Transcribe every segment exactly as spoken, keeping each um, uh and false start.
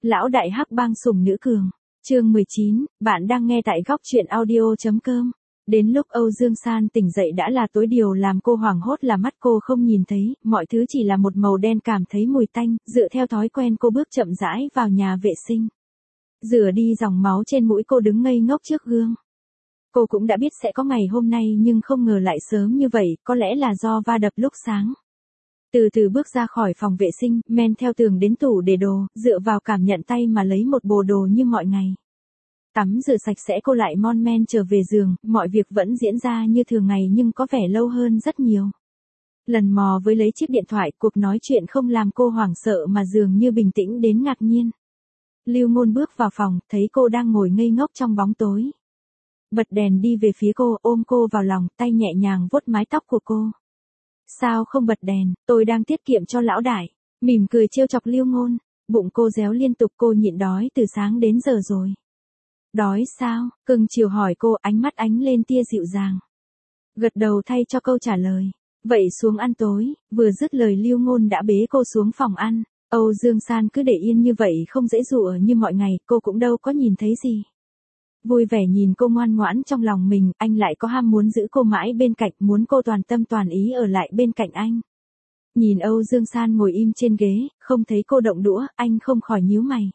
Lão đại hắc bang sủng nữ cường. Chương mười chín, bạn đang nghe tại góc truyện audio.com. Đến lúc Âu Dương San tỉnh dậy đã là tối, điều làm cô hoảng hốt là mắt cô không nhìn thấy, mọi thứ chỉ là một màu đen, cảm thấy mùi tanh, dựa theo thói quen cô bước chậm rãi vào nhà vệ sinh. Rửa đi dòng máu trên mũi, cô đứng ngây ngốc trước gương. Cô cũng đã biết sẽ có ngày hôm nay nhưng không ngờ lại sớm như vậy, có lẽ là do va đập lúc sáng. Từ từ bước ra khỏi phòng vệ sinh, men theo tường đến tủ để đồ, dựa vào cảm nhận tay mà lấy một bộ đồ như mọi ngày. Tắm rửa sạch sẽ, cô lại mon men trở về giường, mọi việc vẫn diễn ra như thường ngày nhưng có vẻ lâu hơn rất nhiều. Lần mò với lấy chiếc điện thoại, cuộc nói chuyện không làm cô hoảng sợ mà dường như bình tĩnh đến ngạc nhiên. Lưu Ngôn bước vào phòng, thấy cô đang ngồi ngây ngốc trong bóng tối. Bật đèn đi về phía cô, ôm cô vào lòng, tay nhẹ nhàng vuốt mái tóc của cô. Sao không bật đèn, tôi đang tiết kiệm cho lão đại. Mỉm cười trêu chọc Lưu Ngôn, bụng cô réo liên tục, cô nhịn đói từ sáng đến giờ rồi. Đói sao? Cưng chiều hỏi cô, ánh mắt ánh lên tia dịu dàng. Gật đầu thay cho câu trả lời. Vậy xuống ăn tối. Vừa dứt lời Lưu Ngôn đã bế cô xuống phòng ăn. Âu Dương San cứ để yên như vậy không dễ dụa như mọi ngày, cô cũng đâu có nhìn thấy gì. Vui vẻ nhìn cô ngoan ngoãn trong lòng mình, anh lại có ham muốn giữ cô mãi bên cạnh, muốn cô toàn tâm toàn ý ở lại bên cạnh anh. Nhìn Âu Dương San ngồi im trên ghế, không thấy cô động đũa, anh không khỏi nhíu mày.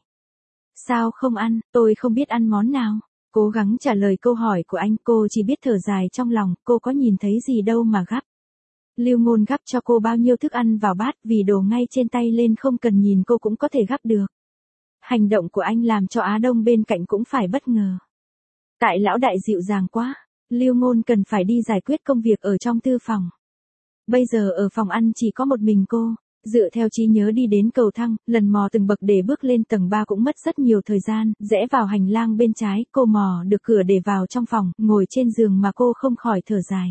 Sao không ăn, tôi không biết ăn món nào. Cố gắng trả lời câu hỏi của anh, cô chỉ biết thở dài trong lòng, cô có nhìn thấy gì đâu mà gắp. Lưu Ngôn gắp cho cô bao nhiêu thức ăn vào bát, vì đồ ngay trên tay lên không cần nhìn cô cũng có thể gắp được. Hành động của anh làm cho Á Đông bên cạnh cũng phải bất ngờ. Tại lão đại dịu dàng quá, Lưu Ngôn cần phải đi giải quyết công việc ở trong thư phòng. Bây giờ ở phòng ăn chỉ có một mình cô, dựa theo trí nhớ đi đến cầu thang, lần mò từng bậc để bước lên tầng ba cũng mất rất nhiều thời gian, rẽ vào hành lang bên trái, cô mò được cửa để vào trong phòng, ngồi trên giường mà cô không khỏi thở dài.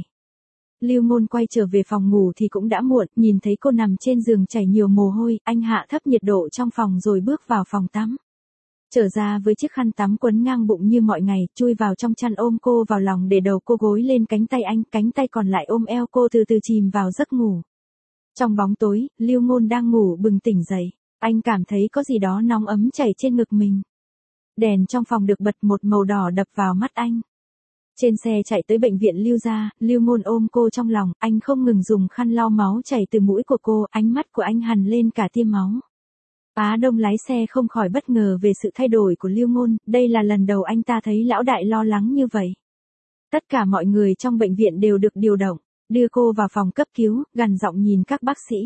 Lưu Ngôn quay trở về phòng ngủ thì cũng đã muộn, nhìn thấy cô nằm trên giường chảy nhiều mồ hôi, anh hạ thấp nhiệt độ trong phòng rồi bước vào phòng tắm. Trở ra với chiếc khăn tắm quấn ngang bụng như mọi ngày, chui vào trong chăn ôm cô vào lòng, để đầu cô gối lên cánh tay anh, cánh tay còn lại ôm eo cô, từ từ chìm vào giấc ngủ. Trong bóng tối, Lưu Ngôn đang ngủ bừng tỉnh dậy, anh cảm thấy có gì đó nóng ấm chảy trên ngực mình. Đèn trong phòng được bật, một màu đỏ đập vào mắt anh. Trên xe chạy tới bệnh viện Lưu gia, Lưu Ngôn ôm cô trong lòng, anh không ngừng dùng khăn lau máu chảy từ mũi của cô, ánh mắt của anh hằn lên cả tia máu. Á Đông lái xe không khỏi bất ngờ về sự thay đổi của Lưu Ngôn, đây là lần đầu anh ta thấy lão đại lo lắng như vậy. Tất cả mọi người trong bệnh viện đều được điều động, đưa cô vào phòng cấp cứu, gằn giọng nhìn các bác sĩ.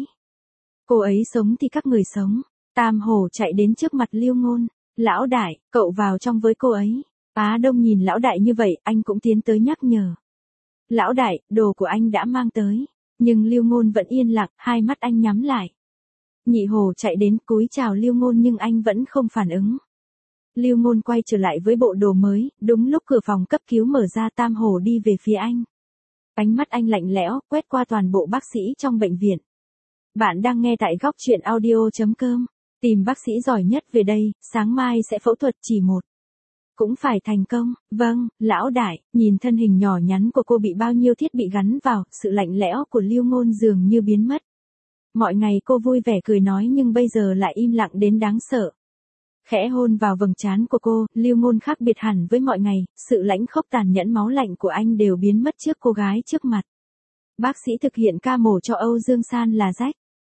Cô ấy sống thì các người sống. Tam Hổ chạy đến trước mặt Lưu Ngôn, lão đại, cậu vào trong với cô ấy. Á Đông nhìn lão đại như vậy, anh cũng tiến tới nhắc nhở. Lão đại, đồ của anh đã mang tới. Nhưng Lưu Ngôn vẫn yên lặng, hai mắt anh nhắm lại. Nhị Hổ chạy đến cúi chào Lưu Ngôn nhưng anh vẫn không phản ứng. Lưu Ngôn quay trở lại với bộ đồ mới, đúng lúc cửa phòng cấp cứu mở ra, Tam Hổ đi về phía anh. Ánh mắt anh lạnh lẽo, quét qua toàn bộ bác sĩ trong bệnh viện. Bạn đang nghe tại góc truyện audio.com. Tìm bác sĩ giỏi nhất về đây, sáng mai sẽ phẫu thuật, chỉ một. Cũng phải thành công. Vâng, lão đại. Nhìn thân hình nhỏ nhắn của cô bị bao nhiêu thiết bị gắn vào, sự lạnh lẽo của Lưu Ngôn dường như biến mất. Mọi ngày cô vui vẻ cười nói nhưng bây giờ lại im lặng đến đáng sợ. Khẽ hôn vào vầng trán của cô, Lưu Ngôn khác biệt hẳn với mọi ngày, sự lãnh khốc tàn nhẫn máu lạnh của anh đều biến mất trước cô gái trước mặt. Bác sĩ thực hiện ca mổ cho Âu Dương San là Jack.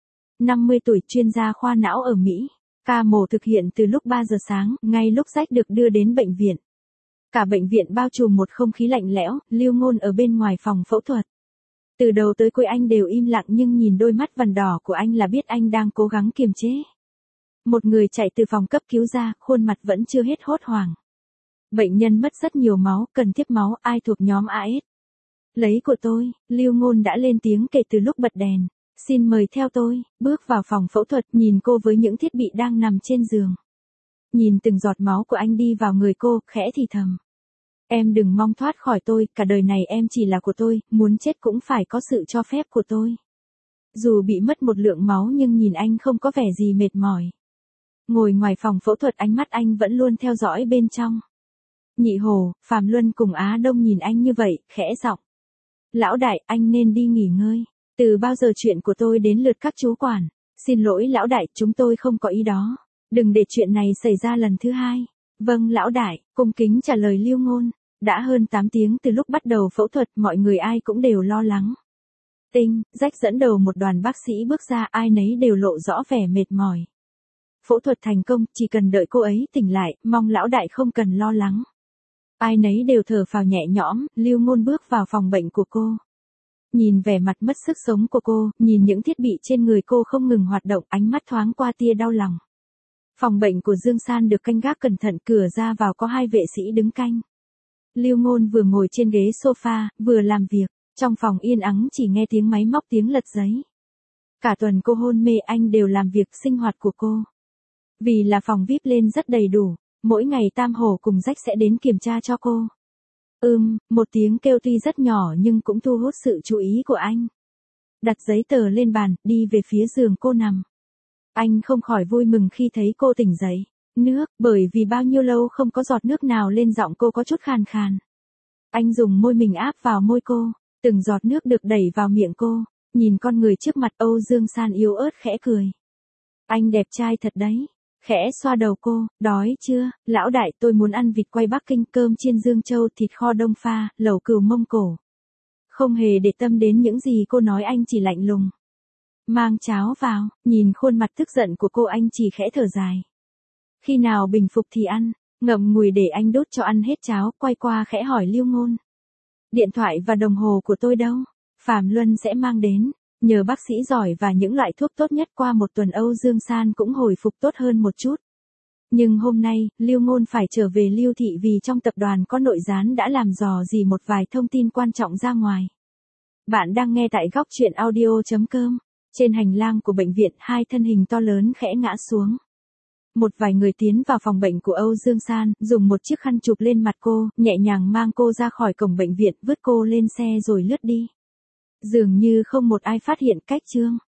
năm mươi tuổi, chuyên gia khoa não ở Mỹ. Ca mổ thực hiện từ lúc ba giờ sáng, ngay lúc Jack được đưa đến bệnh viện. Cả bệnh viện bao trùm một không khí lạnh lẽo, Lưu Ngôn ở bên ngoài phòng phẫu thuật. Từ đầu tới cuối anh đều im lặng nhưng nhìn đôi mắt vằn đỏ của anh là biết anh đang cố gắng kiềm chế. Một người chạy từ phòng cấp cứu ra, khuôn mặt vẫn chưa hết hốt hoảng. Bệnh nhân mất rất nhiều máu, cần tiếp máu, ai thuộc nhóm a ét? Lấy của tôi, Lưu Ngôn đã lên tiếng kể từ lúc bật đèn. Xin mời theo tôi, bước vào phòng phẫu thuật, nhìn cô với những thiết bị đang nằm trên giường. Nhìn từng giọt máu của anh đi vào người cô, khẽ thì thầm. Em đừng mong thoát khỏi tôi, cả đời này em chỉ là của tôi, muốn chết cũng phải có sự cho phép của tôi. Dù bị mất một lượng máu nhưng nhìn anh không có vẻ gì mệt mỏi. Ngồi ngoài phòng phẫu thuật, ánh mắt anh vẫn luôn theo dõi bên trong. Nhị Hổ, Phạm Luân cùng Á Đông nhìn anh như vậy, khẽ giọng. Lão đại, anh nên đi nghỉ ngơi. Từ bao giờ chuyện của tôi đến lượt các chú quản. Xin lỗi lão đại, chúng tôi không có ý đó. Đừng để chuyện này xảy ra lần thứ hai. Vâng lão đại, cung kính trả lời Lưu Ngôn. Đã hơn tám tiếng từ lúc bắt đầu phẫu thuật, mọi người ai cũng đều lo lắng. Tinh, Rách dẫn đầu một đoàn bác sĩ bước ra, ai nấy đều lộ rõ vẻ mệt mỏi. Phẫu thuật thành công, chỉ cần đợi cô ấy tỉnh lại, mong lão đại không cần lo lắng. Ai nấy đều thở phào nhẹ nhõm, Lưu Ngôn bước vào phòng bệnh của cô. Nhìn vẻ mặt mất sức sống của cô, nhìn những thiết bị trên người cô không ngừng hoạt động, ánh mắt thoáng qua tia đau lòng. Phòng bệnh của Dương San được canh gác cẩn thận, cửa ra vào có hai vệ sĩ đứng canh. Lưu Ngôn vừa ngồi trên ghế sofa, vừa làm việc, trong phòng yên ắng chỉ nghe tiếng máy móc, tiếng lật giấy. Cả tuần cô hôn mê anh đều làm việc sinh hoạt của cô. Vì là phòng vi ai pi lên rất đầy đủ, mỗi ngày Tam Hổ cùng Rách sẽ đến kiểm tra cho cô. Ừm, một tiếng kêu tuy rất nhỏ nhưng cũng thu hút sự chú ý của anh. Đặt giấy tờ lên bàn, đi về phía giường cô nằm. Anh không khỏi vui mừng khi thấy cô tỉnh dậy. Nước, bởi vì bao nhiêu lâu không có giọt nước nào lên, giọng cô có chút khàn khàn. Anh dùng môi mình áp vào môi cô, từng giọt nước được đẩy vào miệng cô. Nhìn con người trước mặt, Âu Dương San yếu ớt khẽ cười. Anh đẹp trai thật đấy. Khẽ xoa đầu cô, đói chưa, lão đại, tôi muốn ăn vịt quay Bắc Kinh, cơm chiên Dương Châu, thịt kho Đông Pha, lẩu cừu Mông Cổ. Không hề để tâm đến những gì cô nói, anh chỉ lạnh lùng. Mang cháo vào, nhìn khuôn mặt tức giận của cô, anh chỉ khẽ thở dài. Khi nào bình phục thì ăn, ngậm ngùi để anh đốt cho ăn hết cháo, quay qua khẽ hỏi Lưu Ngôn. Điện thoại và đồng hồ của tôi đâu? Phạm Luân sẽ mang đến. Nhờ bác sĩ giỏi và những loại thuốc tốt nhất, qua một tuần Âu Dương San cũng hồi phục tốt hơn một chút. Nhưng hôm nay, Lưu Ngôn phải trở về Lưu thị vì trong tập đoàn có nội gián đã làm dò dỉ một vài thông tin quan trọng ra ngoài. Bạn đang nghe tại góc truyện audio chấm com. Trên hành lang của bệnh viện, hai thân hình to lớn khẽ ngã xuống. Một vài người tiến vào phòng bệnh của Âu Dương San, dùng một chiếc khăn chụp lên mặt cô, nhẹ nhàng mang cô ra khỏi cổng bệnh viện, vứt cô lên xe rồi lướt đi. Dường như không một ai phát hiện. Cách chương